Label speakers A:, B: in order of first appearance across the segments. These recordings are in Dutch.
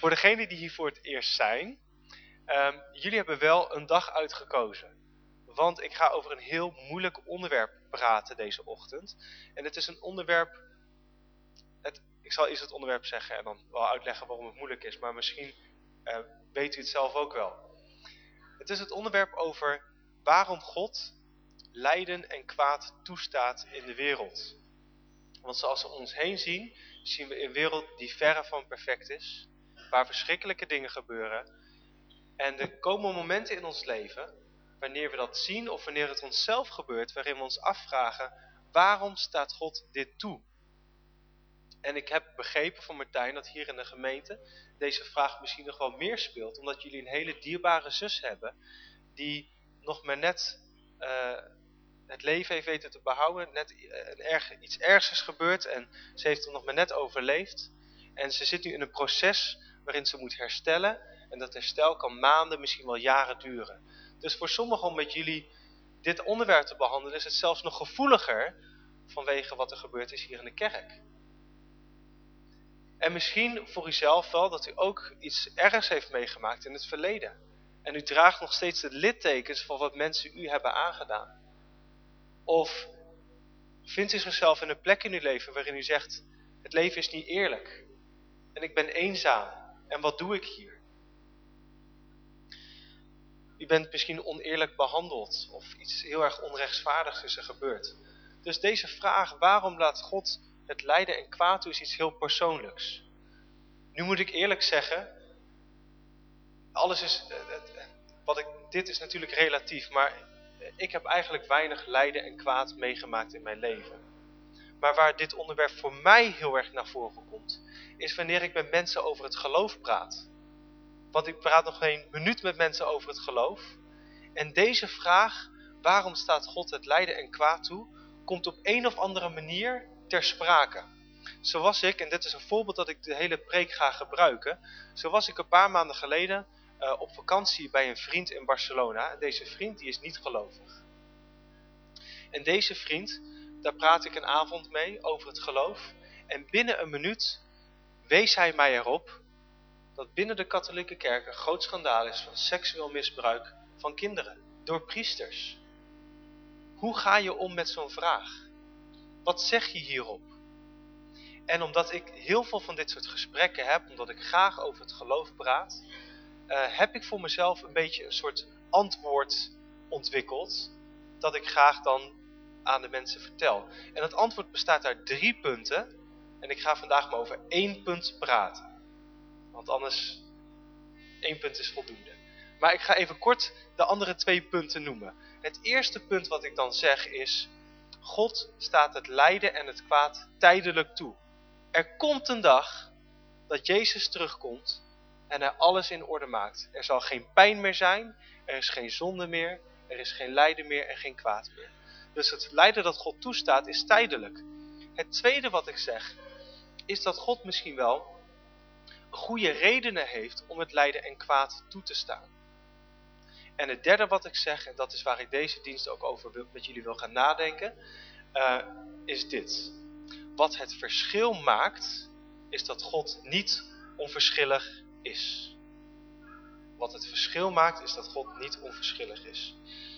A: Voor degenen die hier voor het eerst zijn, jullie hebben wel een dag uitgekozen. Want ik ga over een heel moeilijk onderwerp praten deze ochtend. En het is een onderwerp, ik zal eerst het onderwerp zeggen en dan wel uitleggen waarom het moeilijk is. Maar misschien weet u het zelf ook wel. Het is het onderwerp over waarom God lijden en kwaad toestaat in de wereld. Want zoals we om ons heen zien, zien we een wereld die verre van perfect is. Waar verschrikkelijke dingen gebeuren. En er komen momenten in ons leven, wanneer we dat zien of wanneer het onszelf gebeurt, waarin we ons afvragen, waarom staat God dit toe? En ik heb begrepen van Martijn dat hier in de gemeente deze vraag misschien nog wel meer speelt, omdat jullie een hele dierbare zus hebben, die nog maar net het leven heeft weten te behouden, net iets ergs is gebeurd en ze heeft het nog maar net overleefd. En ze zit nu in een proces waarin ze moet herstellen. En dat herstel kan maanden, misschien wel jaren duren. Dus voor sommigen om met jullie dit onderwerp te behandelen is het zelfs nog gevoeliger vanwege wat er gebeurd is hier in de kerk. En misschien voor uzelf wel dat u ook iets ergs heeft meegemaakt in het verleden. En u draagt nog steeds de littekens van wat mensen u hebben aangedaan. Of vindt u zichzelf in een plek in uw leven waarin u zegt, het leven is niet eerlijk. En ik ben eenzaam. En wat doe ik hier? U bent misschien oneerlijk behandeld of iets heel erg onrechtvaardigs is er gebeurd. Dus deze vraag, waarom laat God het lijden en kwaad toe, is iets heel persoonlijks. Nu moet ik eerlijk zeggen, dit is natuurlijk relatief, maar ik heb eigenlijk weinig lijden en kwaad meegemaakt in mijn leven. Maar waar dit onderwerp voor mij heel erg naar voren komt, is wanneer ik met mensen over het geloof praat. Want ik praat nog geen minuut met mensen over het geloof. En deze vraag, waarom staat God het lijden en kwaad toe, komt op een of andere manier ter sprake. Zo was ik, en dit is een voorbeeld dat ik de hele preek ga gebruiken. Zo was ik een paar maanden geleden op vakantie bij een vriend in Barcelona. En deze vriend die is niet gelovig. En deze vriend, daar praat ik een avond mee over het geloof. En binnen een minuut wees hij mij erop dat binnen de katholieke kerk een groot schandaal is van seksueel misbruik van kinderen door priesters. Hoe ga je om met zo'n vraag? Wat zeg je hierop? En omdat ik heel veel van dit soort gesprekken heb, omdat ik graag over het geloof praat, heb ik voor mezelf een beetje een soort antwoord ontwikkeld, dat ik graag dan aan de mensen vertel. En het antwoord bestaat uit 3 punten, en ik ga vandaag maar over 1 punt praten. Want anders, 1 punt is voldoende. Maar ik ga even kort de andere 2 punten noemen. Het eerste punt wat ik dan zeg is, God staat het lijden en het kwaad tijdelijk toe. Er komt een dag dat Jezus terugkomt en hij alles in orde maakt. Er zal geen pijn meer zijn, er is geen zonde meer, er is geen lijden meer en geen kwaad meer. Dus het lijden dat God toestaat is tijdelijk. Het tweede wat ik zeg, is dat God misschien wel goede redenen heeft om het lijden en kwaad toe te staan. En het derde wat ik zeg, en dat is waar ik deze dienst ook over met jullie wil gaan nadenken, is dit. Wat het verschil maakt, is dat God niet onverschillig is. Wat het verschil maakt, is dat God niet onverschillig is.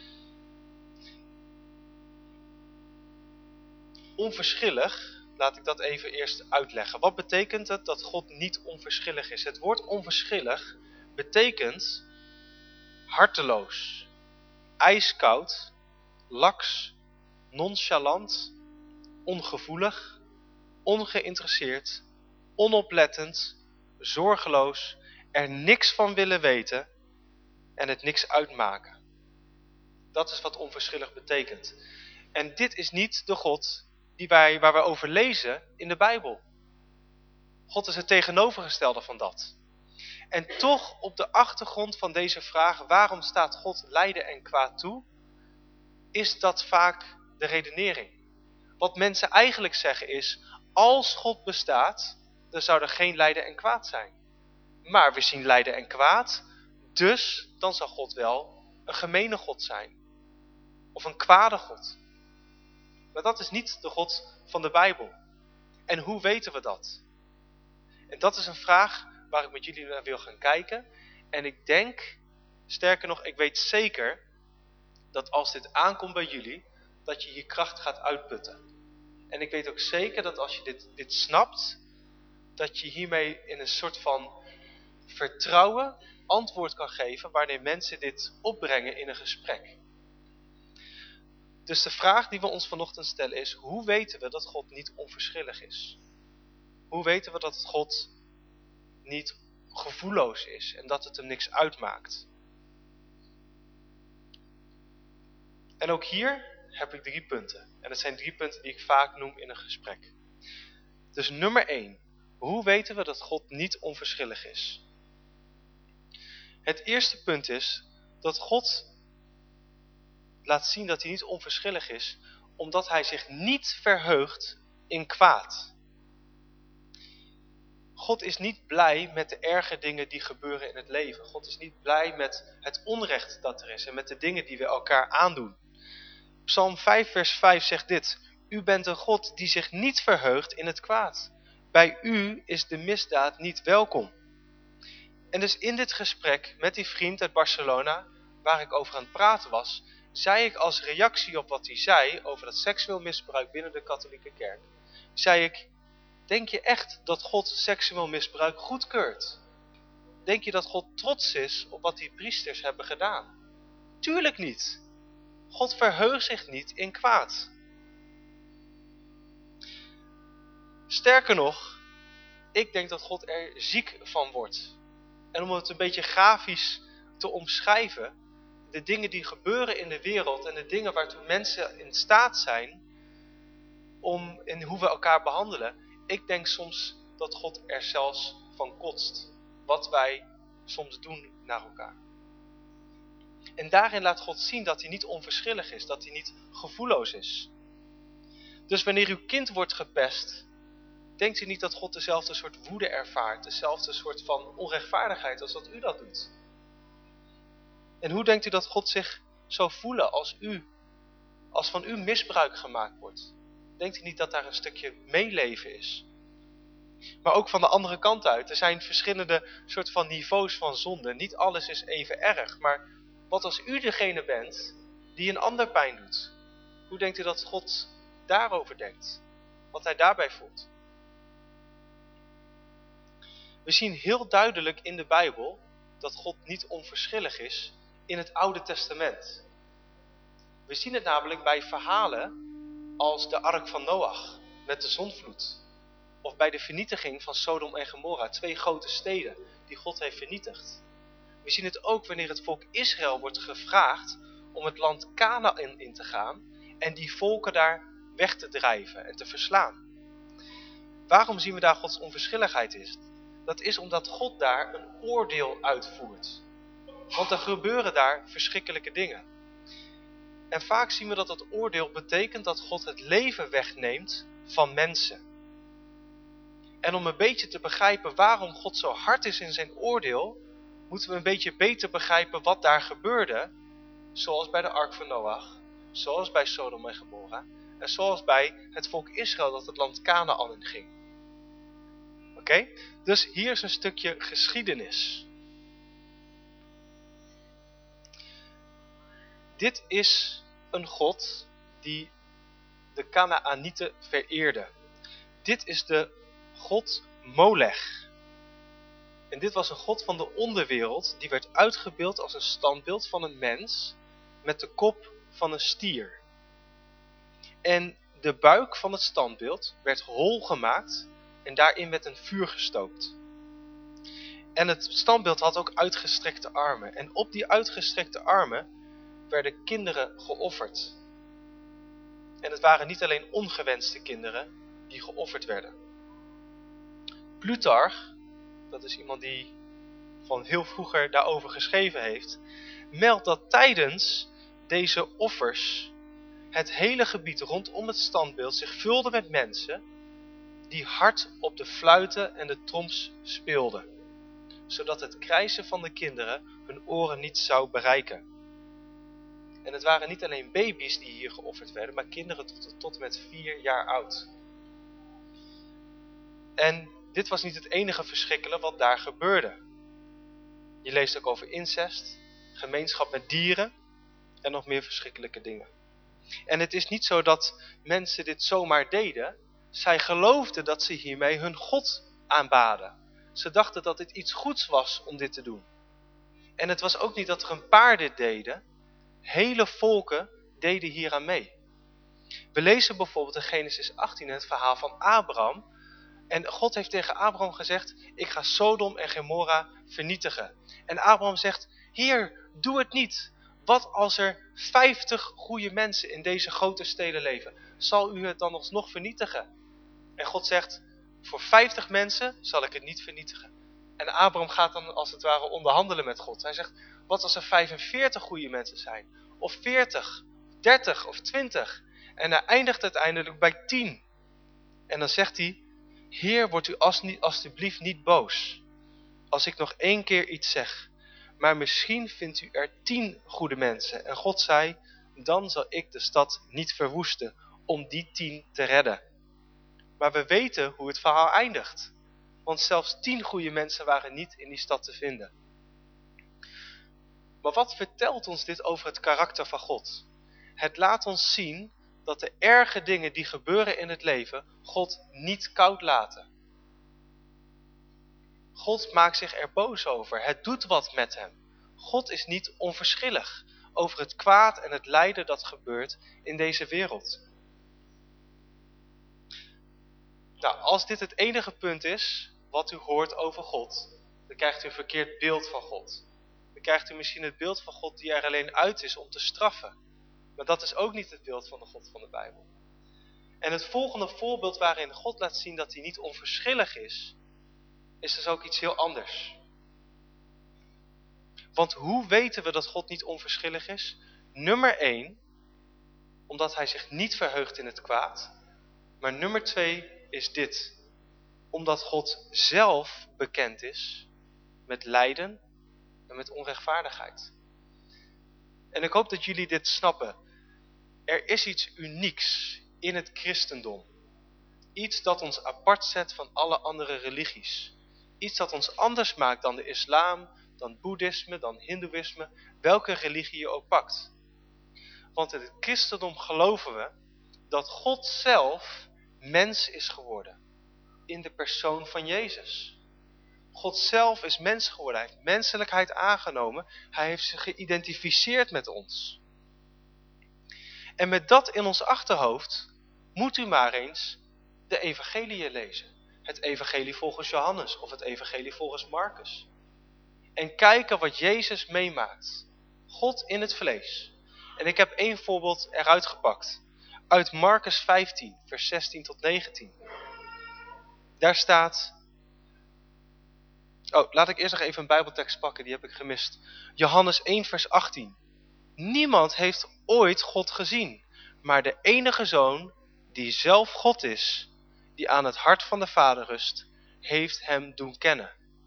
A: Onverschillig, laat ik dat even eerst uitleggen. Wat betekent het dat God niet onverschillig is? Het woord onverschillig betekent harteloos, ijskoud, laks, nonchalant, ongevoelig, ongeïnteresseerd, onoplettend, zorgeloos, er niks van willen weten en het niks uitmaken. Dat is wat onverschillig betekent. En dit is niet de God waar we over lezen in de Bijbel. God is het tegenovergestelde van dat. En toch op de achtergrond van deze vraag, waarom staat God lijden en kwaad toe, is dat vaak de redenering. Wat mensen eigenlijk zeggen is, als God bestaat, dan zou er geen lijden en kwaad zijn. Maar we zien lijden en kwaad, dus dan zal God wel een gemene God zijn. Of een kwade God. Maar dat is niet de God van de Bijbel. En hoe weten we dat? En dat is een vraag waar ik met jullie naar wil gaan kijken. En ik denk, sterker nog, ik weet zeker dat als dit aankomt bij jullie, dat je hier kracht gaat uitputten. En ik weet ook zeker dat als je dit snapt, dat je hiermee in een soort van vertrouwen antwoord kan geven wanneer mensen dit opbrengen in een gesprek. Dus de vraag die we ons vanochtend stellen is, hoe weten we dat God niet onverschillig is? Hoe weten we dat God niet gevoelloos is en dat het hem niks uitmaakt? En ook hier heb ik 3 punten. En dat zijn 3 punten die ik vaak noem in een gesprek. Dus nummer 1. Hoe weten we dat God niet onverschillig is? Het eerste punt is dat God laat zien dat hij niet onverschillig is, omdat hij zich niet verheugt in kwaad. God is niet blij met de erge dingen die gebeuren in het leven. God is niet blij met het onrecht dat er is en met de dingen die we elkaar aandoen. Psalm 5 vers 5 zegt dit: U bent een God die zich niet verheugt in het kwaad. Bij u is de misdaad niet welkom. En dus in dit gesprek met die vriend uit Barcelona, waar ik over aan het praten was, zei ik als reactie op wat hij zei over dat seksueel misbruik binnen de katholieke kerk, zei ik: denk je echt dat God seksueel misbruik goedkeurt? Denk je dat God trots is op wat die priesters hebben gedaan? Tuurlijk niet. God verheugt zich niet in kwaad. Sterker nog, ik denk dat God er ziek van wordt. En om het een beetje grafisch te omschrijven, de dingen die gebeuren in de wereld en de dingen waartoe mensen in staat zijn, in hoe we elkaar behandelen, ik denk soms dat God er zelfs van kotst. Wat wij soms doen naar elkaar. En daarin laat God zien dat hij niet onverschillig is, dat hij niet gevoelloos is. Dus wanneer uw kind wordt gepest, denkt u niet dat God dezelfde soort woede ervaart, dezelfde soort van onrechtvaardigheid als dat u dat doet. En hoe denkt u dat God zich zou voelen als van u misbruik gemaakt wordt? Denkt u niet dat daar een stukje meeleven is? Maar ook van de andere kant uit, er zijn verschillende soort van niveaus van zonde. Niet alles is even erg, maar wat als u degene bent die een ander pijn doet? Hoe denkt u dat God daarover denkt? Wat hij daarbij voelt? We zien heel duidelijk in de Bijbel dat God niet onverschillig is in het Oude Testament. We zien het namelijk bij verhalen als de Ark van Noach met de zondvloed. Of bij de vernietiging van Sodom en Gomorra, 2 grote steden die God heeft vernietigd. We zien het ook wanneer het volk Israël wordt gevraagd om het land Kanaan in te gaan en die volken daar weg te drijven en te verslaan. Waarom zien we daar Gods onverschilligheid is? Dat is omdat God daar een oordeel uitvoert. Want er gebeuren daar verschrikkelijke dingen. En vaak zien we dat het oordeel betekent dat God het leven wegneemt van mensen. En om een beetje te begrijpen waarom God zo hard is in zijn oordeel, moeten we een beetje beter begrijpen wat daar gebeurde. Zoals bij de Ark van Noach, zoals bij Sodom en Gomorra en zoals bij het volk Israël dat het land Kanaan in ging. Oké? Dus hier is een stukje geschiedenis. Dit is een God die de Kanaanieten vereerde. Dit is de God Molech. En dit was een god van de onderwereld die werd uitgebeeld als een standbeeld van een mens met de kop van een stier. En de buik van het standbeeld werd hol gemaakt en daarin werd een vuur gestookt. En het standbeeld had ook uitgestrekte armen. En op die uitgestrekte armen werden kinderen geofferd. En het waren niet alleen ongewenste kinderen die geofferd werden. Plutarch, dat is iemand die van heel vroeger daarover geschreven heeft, meldt dat tijdens deze offers het hele gebied rondom het standbeeld zich vulde met mensen die hard op de fluiten en de troms speelden, zodat het krijsen van de kinderen hun oren niet zou bereiken. En het waren niet alleen baby's die hier geofferd werden, maar kinderen tot en met 4 jaar oud. En dit was niet het enige verschrikkelijke wat daar gebeurde. Je leest ook over incest, gemeenschap met dieren en nog meer verschrikkelijke dingen. En het is niet zo dat mensen dit zomaar deden. Zij geloofden dat ze hiermee hun God aanbaden. Ze dachten dat dit iets goeds was om dit te doen. En het was ook niet dat er een paar dit deden. Hele volken deden hieraan mee. We lezen bijvoorbeeld in Genesis 18 het verhaal van Abraham. En God heeft tegen Abraham gezegd, ik ga Sodom en Gomorra vernietigen. En Abraham zegt, Heer, doe het niet. Wat als er 50 goede mensen in deze grote steden leven? Zal u het dan alsnog vernietigen? En God zegt, voor 50 mensen zal ik het niet vernietigen. En Abraham gaat dan als het ware onderhandelen met God. Hij zegt, wat als er 45 goede mensen zijn? Of 40, 30 of 20? En hij eindigt uiteindelijk bij 10. En dan zegt hij, Heer, wordt u alstublieft niet boos. Als ik nog 1 keer iets zeg. Maar misschien vindt u er 10 goede mensen. En God zei, dan zal ik de stad niet verwoesten om die 10 te redden. Maar we weten hoe het verhaal eindigt. Want zelfs 10 goede mensen waren niet in die stad te vinden. Maar wat vertelt ons dit over het karakter van God? Het laat ons zien dat de erge dingen die gebeuren in het leven God niet koud laten. God maakt zich er boos over. Het doet wat met hem. God is niet onverschillig over het kwaad en het lijden dat gebeurt in deze wereld. Nou, als dit het enige punt is wat u hoort over God, dan krijgt u een verkeerd beeld van God. Dan krijgt u misschien het beeld van God die er alleen uit is om te straffen. Maar dat is ook niet het beeld van de God van de Bijbel. En het volgende voorbeeld waarin God laat zien dat hij niet onverschillig is dus ook iets heel anders. Want hoe weten we dat God niet onverschillig is? Nummer 1, omdat hij zich niet verheugt in het kwaad. Maar nummer 2 is dit. Omdat God zelf bekend is met lijden en met onrechtvaardigheid. En ik hoop dat jullie dit snappen. Er is iets unieks in het christendom. Iets dat ons apart zet van alle andere religies. Iets dat ons anders maakt dan de islam, dan boeddhisme, dan hindoeïsme, welke religie je ook pakt. Want in het christendom geloven we dat God zelf mens is geworden. In de persoon van Jezus. God zelf is mens geworden. Hij heeft menselijkheid aangenomen. Hij heeft zich geïdentificeerd met ons. En met dat in ons achterhoofd moet u maar eens de evangeliën lezen. Het evangelie volgens Johannes of het evangelie volgens Marcus. En kijken wat Jezus meemaakt. God in het vlees. En ik heb 1 voorbeeld eruit gepakt. Uit Marcus 15, vers 16 tot 19. Daar staat... Oh, laat ik eerst nog even een Bijbeltekst pakken, die heb ik gemist. Johannes 1, vers 18. Niemand heeft ooit God gezien, maar de enige Zoon, die zelf God is, die aan het hart van de Vader rust, heeft hem doen kennen.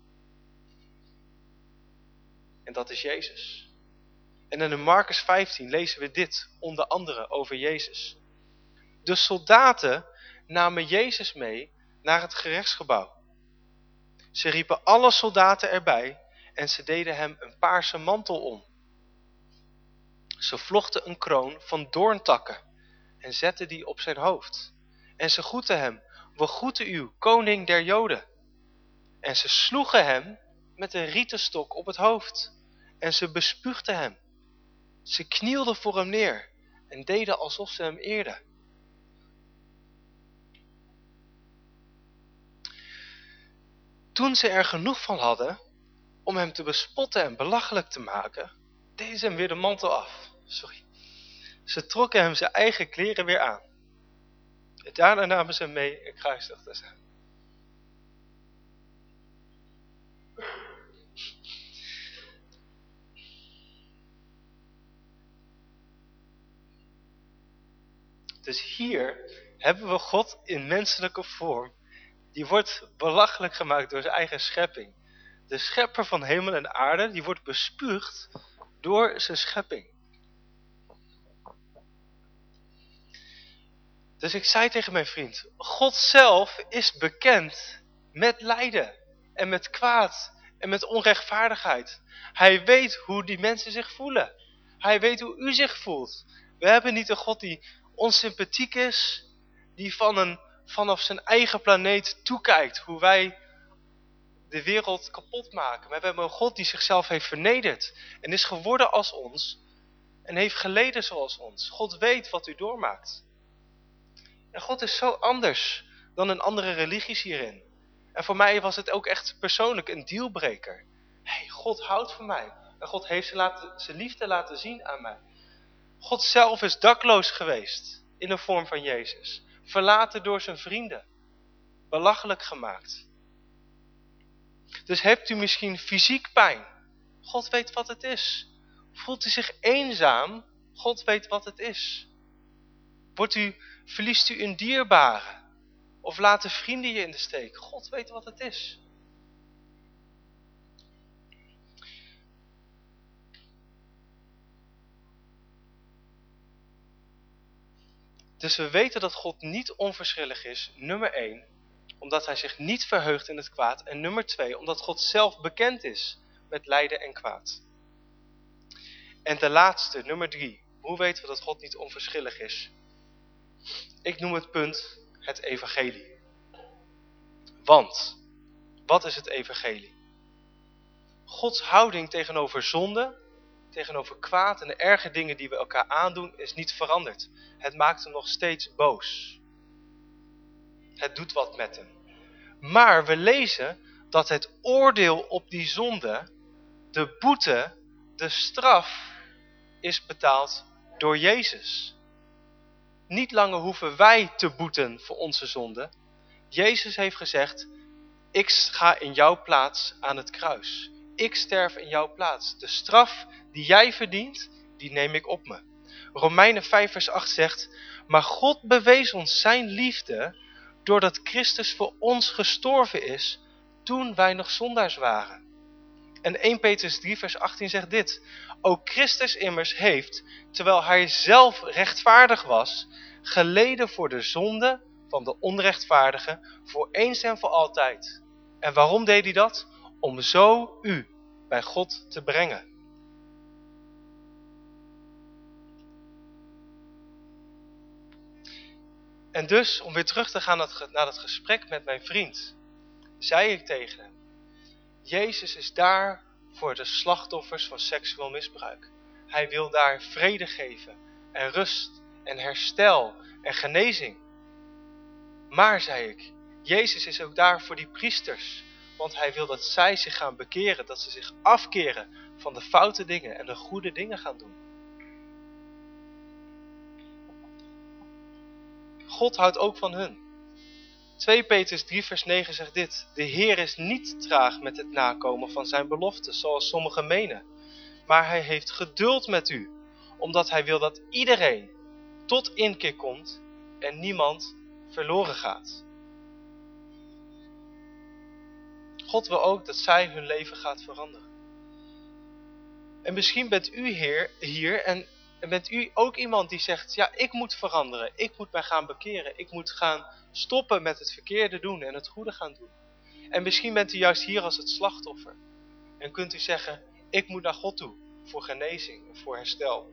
A: En dat is Jezus. En in Marcus 15 lezen we dit, onder andere over Jezus. De soldaten namen Jezus mee naar het gerechtsgebouw. Ze riepen alle soldaten erbij en ze deden hem een paarse mantel om. Ze vlochten een kroon van doorntakken en zetten die op zijn hoofd. En ze groetten hem, we groeten u, koning der Joden. En ze sloegen hem met een rieten stok op het hoofd. En ze bespuugden hem. Ze knielden voor hem neer en deden alsof ze hem eerden. Toen ze er genoeg van hadden om hem te bespotten en belachelijk te maken, deden ze hem weer de mantel af. Ze trokken hem zijn eigen kleren weer aan. En daarna namen ze hem mee en kruisigden ze. Dus hier hebben we God in menselijke vorm. Die wordt belachelijk gemaakt door zijn eigen schepping. De schepper van hemel en aarde, die wordt bespuugd door zijn schepping. Dus ik zei tegen mijn vriend, God zelf is bekend met lijden en met kwaad en met onrechtvaardigheid. Hij weet hoe die mensen zich voelen. Hij weet hoe u zich voelt. We hebben niet een God die onsympathiek is, die vanaf zijn eigen planeet toekijkt hoe wij de wereld kapot maken. Maar we hebben een God die zichzelf heeft vernederd en is geworden als ons en heeft geleden zoals ons. God weet wat u doormaakt. En God is zo anders dan in andere religies hierin. En voor mij was het ook echt persoonlijk een dealbreaker. Hey, God houdt van mij. En God heeft zijn liefde laten zien aan mij. God zelf is dakloos geweest in de vorm van Jezus. Verlaten door zijn vrienden. Belachelijk gemaakt. Dus hebt u misschien fysiek pijn? God weet wat het is. Voelt u zich eenzaam? God weet wat het is. Verliest u een dierbare? Of laten vrienden je in de steek? God weet wat het is. Dus we weten dat God niet onverschillig is, nummer 1, omdat hij zich niet verheugt in het kwaad. En nummer 2, omdat God zelf bekend is met lijden en kwaad. En de laatste, nummer 3, hoe weten we dat God niet onverschillig is? Ik noem het punt het evangelie. Want, wat is het evangelie? Gods houding tegenover zonde, tegenover kwaad en de erge dingen die we elkaar aandoen, is niet veranderd. Het maakt hem nog steeds boos. Het doet wat met hem. Maar we lezen dat het oordeel op die zonde, de boete, de straf, is betaald door Jezus. Niet langer hoeven wij te boeten voor onze zonde. Jezus heeft gezegd, ik ga in jouw plaats aan het kruis. Ik sterf in jouw plaats. De straf die jij verdient, die neem ik op me. Romeinen 5 vers 8 zegt, maar God bewees ons zijn liefde doordat Christus voor ons gestorven is toen wij nog zondaars waren. En 1 Petrus 3 vers 18 zegt dit, ook Christus immers heeft, terwijl hij zelf rechtvaardig was, geleden voor de zonde van de onrechtvaardige, voor eens en voor altijd. En waarom deed hij dat? Om zo u bij God te brengen. En dus, om weer terug te gaan naar het gesprek met mijn vriend, zei ik tegen hem, Jezus is daar voor de slachtoffers van seksueel misbruik. Hij wil daar vrede geven en rust en herstel en genezing. Maar, zei ik, Jezus is ook daar voor die priesters. Want hij wil dat zij zich gaan bekeren, dat ze zich afkeren van de foute dingen en de goede dingen gaan doen. God houdt ook van hun. 2 Petrus 3 vers 9 zegt dit. De Heer is niet traag met het nakomen van zijn beloften, zoals sommigen menen. Maar hij heeft geduld met u, omdat hij wil dat iedereen tot inkeer komt en niemand verloren gaat. God wil ook dat zij hun leven gaat veranderen. En misschien bent u hier en bent u ook iemand die zegt, ja, ik moet veranderen. Ik moet mij gaan bekeren. Ik moet gaan stoppen met het verkeerde doen en het goede gaan doen. En misschien bent u juist hier als het slachtoffer. En kunt u zeggen, ik moet naar God toe voor genezing en voor herstel.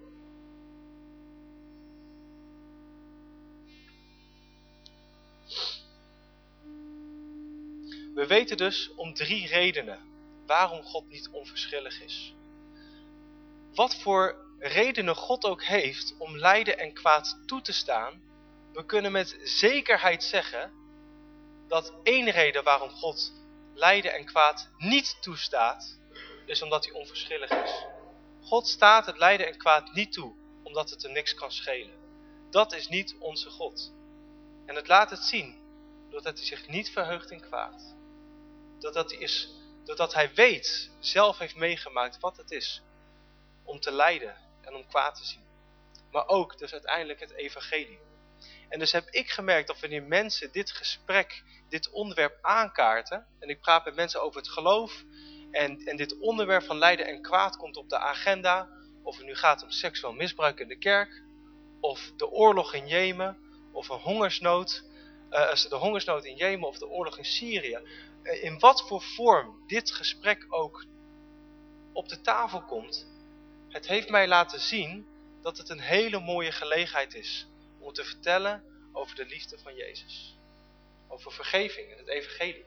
A: We weten dus om 3 redenen waarom God niet onverschillig is. Wat voor redenen God ook heeft om lijden en kwaad toe te staan, we kunnen met zekerheid zeggen dat 1 reden waarom God lijden en kwaad niet toestaat, is omdat hij onverschillig is. God staat het lijden en kwaad niet toe, omdat het hem niks kan schelen. Dat is niet onze God. En het laat het zien, doordat hij zich niet verheugt in kwaad. Doordat hij weet, zelf heeft meegemaakt wat het is om te lijden en om kwaad te zien. Maar ook dus uiteindelijk het evangelie. En dus heb ik gemerkt dat wanneer mensen dit gesprek, dit onderwerp aankaarten, en ik praat met mensen over het geloof, en dit onderwerp van lijden en kwaad komt op de agenda, of het nu gaat om seksueel misbruik in de kerk, of de oorlog in Jemen, of een hongersnood, de hongersnood in Jemen of de oorlog in Syrië. in wat voor vorm dit gesprek ook op de tafel komt, het heeft mij laten zien dat het een hele mooie gelegenheid is om te vertellen over de liefde van Jezus. Over vergeving en het evangelie.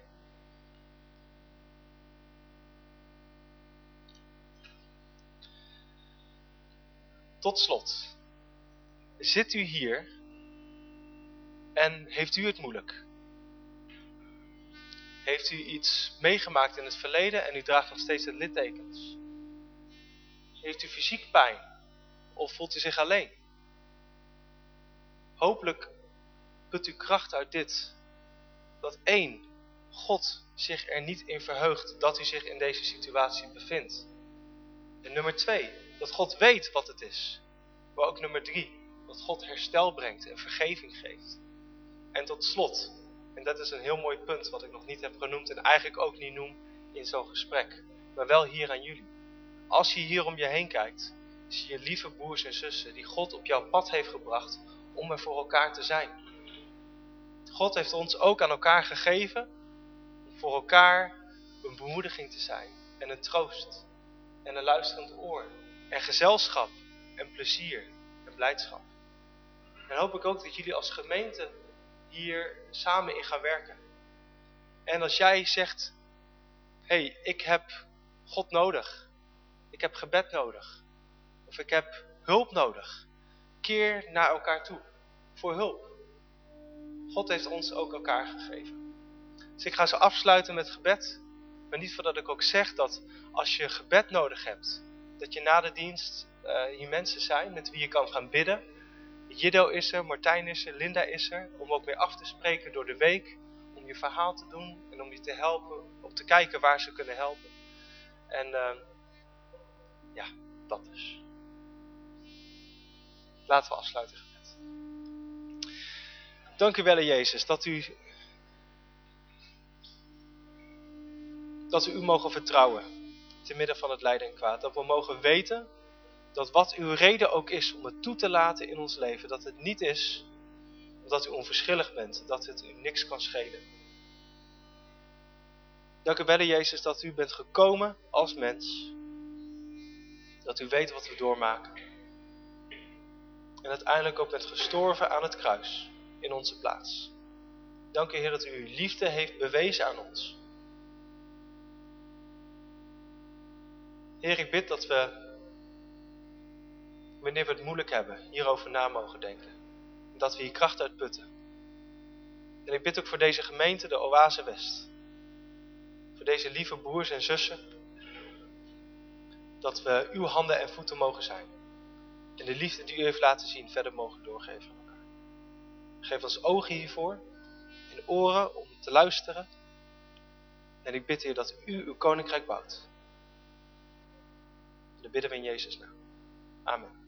A: Tot slot, zit u hier en heeft u het moeilijk? Heeft u iets meegemaakt in het verleden en u draagt nog steeds het littekens? Heeft u fysiek pijn of voelt u zich alleen? Hopelijk put u kracht uit dit. Dat 1, God zich er niet in verheugt dat u zich in deze situatie bevindt. En nummer 2, dat God weet wat het is. Maar ook nummer 3, dat God herstel brengt en vergeving geeft. En tot slot, en dat is een heel mooi punt wat ik nog niet heb genoemd en eigenlijk ook niet noem in zo'n gesprek. Maar wel hier aan jullie. Als je hier om je heen kijkt, zie je lieve broers en zussen die God op jouw pad heeft gebracht om er voor elkaar te zijn. God heeft ons ook aan elkaar gegeven om voor elkaar een bemoediging te zijn en een troost en een luisterend oor en gezelschap en plezier en blijdschap. En hoop ik ook dat jullie als gemeente hier samen in gaan werken. En als jij zegt, hey, ik heb God nodig, ik heb gebed nodig, of ik heb hulp nodig, keer naar elkaar toe voor hulp. God heeft ons ook elkaar gegeven. Dus ik ga ze afsluiten met gebed. Maar niet voordat ik ook zeg dat als je gebed nodig hebt, dat je na de dienst hier mensen zijn met wie je kan gaan bidden. Jiddo is er, Martijn is er, Linda is er. Om ook weer af te spreken door de week. Om je verhaal te doen en om je te helpen. Om te kijken waar ze kunnen helpen. En ja, dat dus. Laten we afsluiten gebed. Dank u wel, Jezus, dat u mogen vertrouwen. Te midden van het lijden en kwaad. Dat we mogen weten dat wat uw reden ook is om het toe te laten in ons leven. Dat het niet is omdat u onverschillig bent. Dat het u niks kan schelen. Dank u wel, Jezus, dat u bent gekomen als mens. Dat u weet wat we doormaken. En uiteindelijk ook bent gestorven aan het kruis. In onze plaats. Dank u, Heer, dat u uw liefde heeft bewezen aan ons. Heer, ik bid dat we, wanneer we het moeilijk hebben, hierover na mogen denken. En dat we hier kracht uit putten. En ik bid ook voor deze gemeente, de Oase West. Voor deze lieve broers en zussen. Dat we uw handen en voeten mogen zijn. En de liefde die u heeft laten zien verder mogen doorgeven aan elkaar. Geef ons ogen hiervoor. En oren om te luisteren. En ik bid, Heer, dat u uw koninkrijk bouwt. En dat bidden we in Jezus' naam. Amen.